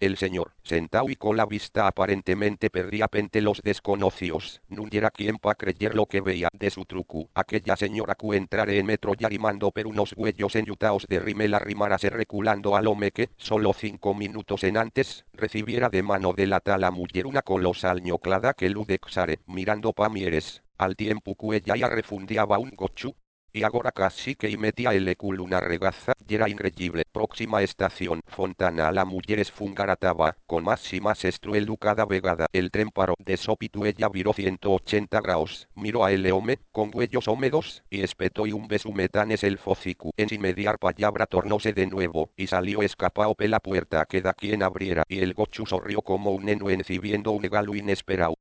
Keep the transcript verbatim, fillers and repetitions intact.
El señor, sentao y con la vista aparentemente perdía pente los desconocidos, nun yera quien pa creyer lo que veía de su trucu. Aquella señora cu entrare en metro yarimando per unos güeyos enyutaos de rimel arrimarase reculando al home que, solo cinco minutos en antes, recibiera de mano de la tala muller una colosal ñoclada que ludexare, mirando pa mieres, al tiempo que ella ya refundiaba un gochu. Y agora casi que y metía el culo una regaza, y era increíble. Próxima estación, Fontana. La mujer es fungarataba, con más y más estruelu cada vegada. El tren paró, de sopitu ella viró ciento ochenta grados, miró a el home, con huellos húmedos, y espetó y un beso metanes el focicu. En sin mediar palabra tornóse de nuevo, y salió escapao pe la puerta que da quien abriera, y el gochu sorrió como un neno encibiendo un regalo inesperado.